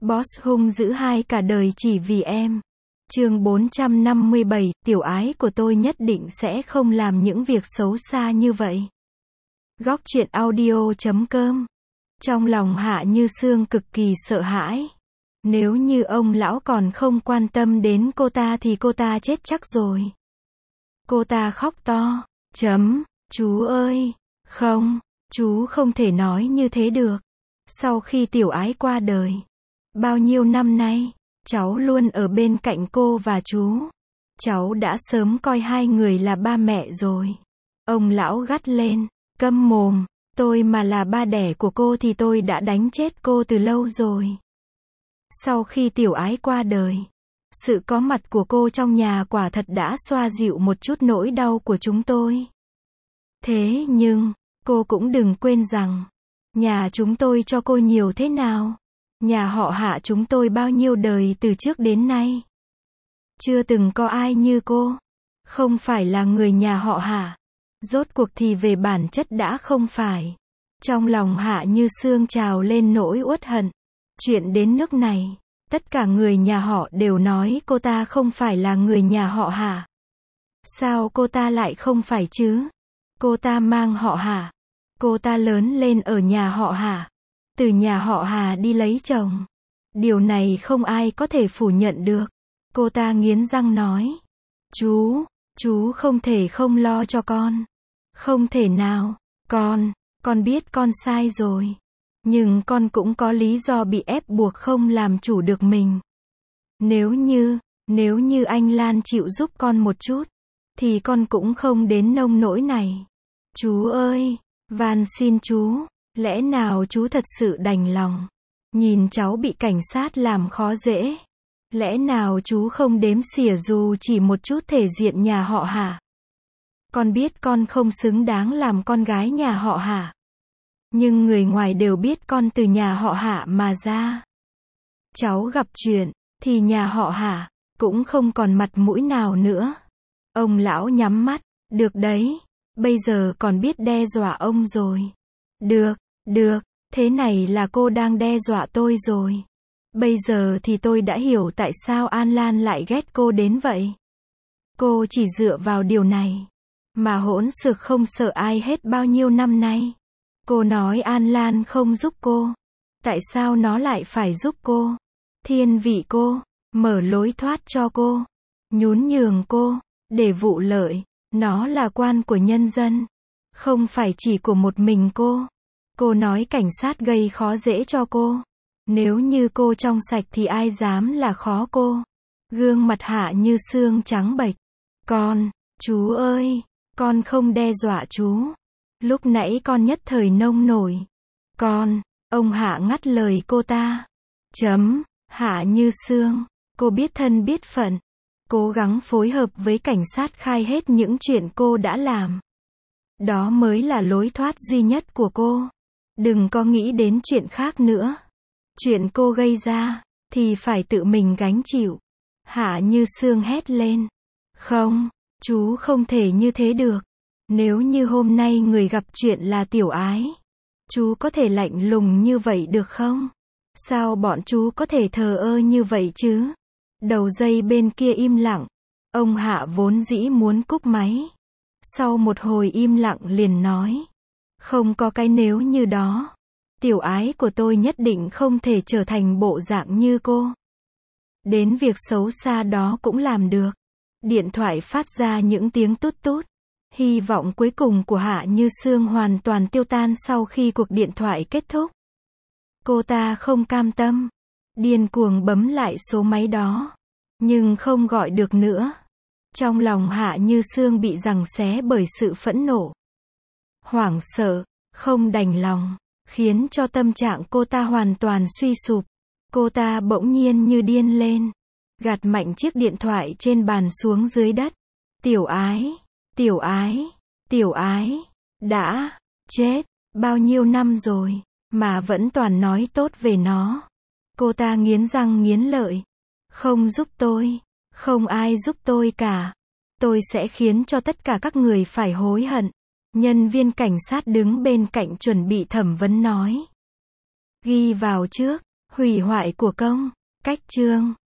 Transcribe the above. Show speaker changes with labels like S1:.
S1: Boss hung dữ hai cả đời chỉ vì em. Chương 457, tiểu ái của tôi nhất định sẽ không làm những việc xấu xa như vậy. Góc truyện audio.com. Trong lòng Hạ Như Sương cực kỳ sợ hãi. Nếu như ông lão còn không quan tâm đến cô ta thì cô ta chết chắc rồi. Cô ta khóc to. Chú ơi, không, chú không thể nói như thế được. Sau khi tiểu ái qua đời, bao nhiêu năm nay, cháu luôn ở bên cạnh cô và chú. Cháu đã sớm coi hai người là ba mẹ rồi. Ông lão gắt lên, câm mồm, tôi mà là ba đẻ của cô thì tôi đã đánh chết cô từ lâu rồi. Sau khi tiểu ái qua đời, sự có mặt của cô trong nhà quả thật đã xoa dịu một chút nỗi đau của chúng tôi. Thế nhưng, cô cũng đừng quên rằng, nhà chúng tôi cho cô nhiều thế nào. Nhà họ Hạ chúng tôi bao nhiêu đời từ trước đến nay. Chưa từng có ai như cô. Không phải là người nhà họ Hạ. Rốt cuộc thì về bản chất đã không phải. Trong lòng Hạ Như Sương trào lên nỗi uất hận. Chuyện đến nước này, tất cả người nhà họ đều nói cô ta không phải là người nhà họ Hạ. Sao cô ta lại không phải chứ? Cô ta mang họ Hạ. Cô ta lớn lên ở nhà họ Hạ. Từ nhà họ Hà đi lấy chồng. Điều này không ai có thể phủ nhận được. Cô ta nghiến răng nói. Chú không thể không lo cho con. Không thể nào, con biết con sai rồi. Nhưng con cũng có lý do bị ép buộc không làm chủ được mình. Nếu như anh Lan chịu giúp con một chút, thì con cũng không đến nông nỗi này. Chú ơi, van xin chú. Lẽ nào chú thật sự đành lòng nhìn cháu bị cảnh sát làm khó dễ? Lẽ nào chú không đếm xỉa dù chỉ một chút thể diện nhà họ Hạ? Con biết con không xứng đáng làm con gái nhà họ Hạ. Nhưng người ngoài đều biết con từ nhà họ Hạ mà ra. Cháu gặp chuyện, thì nhà họ Hạ cũng không còn mặt mũi nào nữa. Ông lão nhắm mắt. Được đấy, bây giờ còn biết đe dọa ông rồi. Được, thế này là cô đang đe dọa tôi rồi. Bây giờ thì tôi đã hiểu tại sao An Lan lại ghét cô đến vậy. Cô chỉ dựa vào điều này mà hỗn xược không sợ ai hết bao nhiêu năm nay. Cô nói An Lan không giúp cô. Tại sao nó lại phải giúp cô? Thiên vị cô, mở lối thoát cho cô, nhún nhường cô, để vụ lợi. Nó là quan của nhân dân, không phải chỉ của một mình cô. Cô nói cảnh sát gây khó dễ cho cô. Nếu như cô trong sạch thì ai dám là khó cô. Gương mặt Hạ Như Sương trắng bệch. Chú ơi, con không đe dọa chú. Lúc nãy con nhất thời nông nổi. Ông Hạ ngắt lời cô ta. Hạ Như Sương, cô biết thân biết phận. Cố gắng phối hợp với cảnh sát khai hết những chuyện cô đã làm. Đó mới là lối thoát duy nhất của cô. Đừng có nghĩ đến chuyện khác nữa. Chuyện cô gây ra, thì phải tự mình gánh chịu. Hạ Như Sương hét lên. Không, chú không thể như thế được. Nếu như hôm nay người gặp chuyện là tiểu ái, chú có thể lạnh lùng như vậy được không? Sao bọn chú có thể thờ ơ như vậy chứ? Đầu dây bên kia im lặng. Ông Hạ vốn dĩ muốn cúp máy. Sau một hồi im lặng liền nói. Không có cái nếu như đó. Tiểu ái của tôi nhất định không thể trở thành bộ dạng như cô. Đến việc xấu xa đó cũng làm được. Điện thoại phát ra những tiếng tút tút. Hy vọng cuối cùng của Hạ Như Sương hoàn toàn tiêu tan sau khi cuộc điện thoại kết thúc. Cô ta không cam tâm. Điên cuồng bấm lại số máy đó. Nhưng không gọi được nữa. Trong lòng Hạ Như Sương bị giằng xé bởi sự phẫn nộ. Hoảng sợ, không đành lòng, khiến cho tâm trạng cô ta hoàn toàn suy sụp. Cô ta bỗng nhiên như điên lên. Gạt mạnh chiếc điện thoại trên bàn xuống dưới đất. Tiểu ái, đã chết, bao nhiêu năm rồi, mà vẫn toàn nói tốt về nó. Cô ta nghiến răng nghiến lợi. Không giúp tôi, không ai giúp tôi cả. Tôi sẽ khiến cho tất cả các người phải hối hận. Nhân viên cảnh sát đứng bên cạnh chuẩn bị thẩm vấn nói. Ghi vào trước, Hủy hoại của công. Cách chương.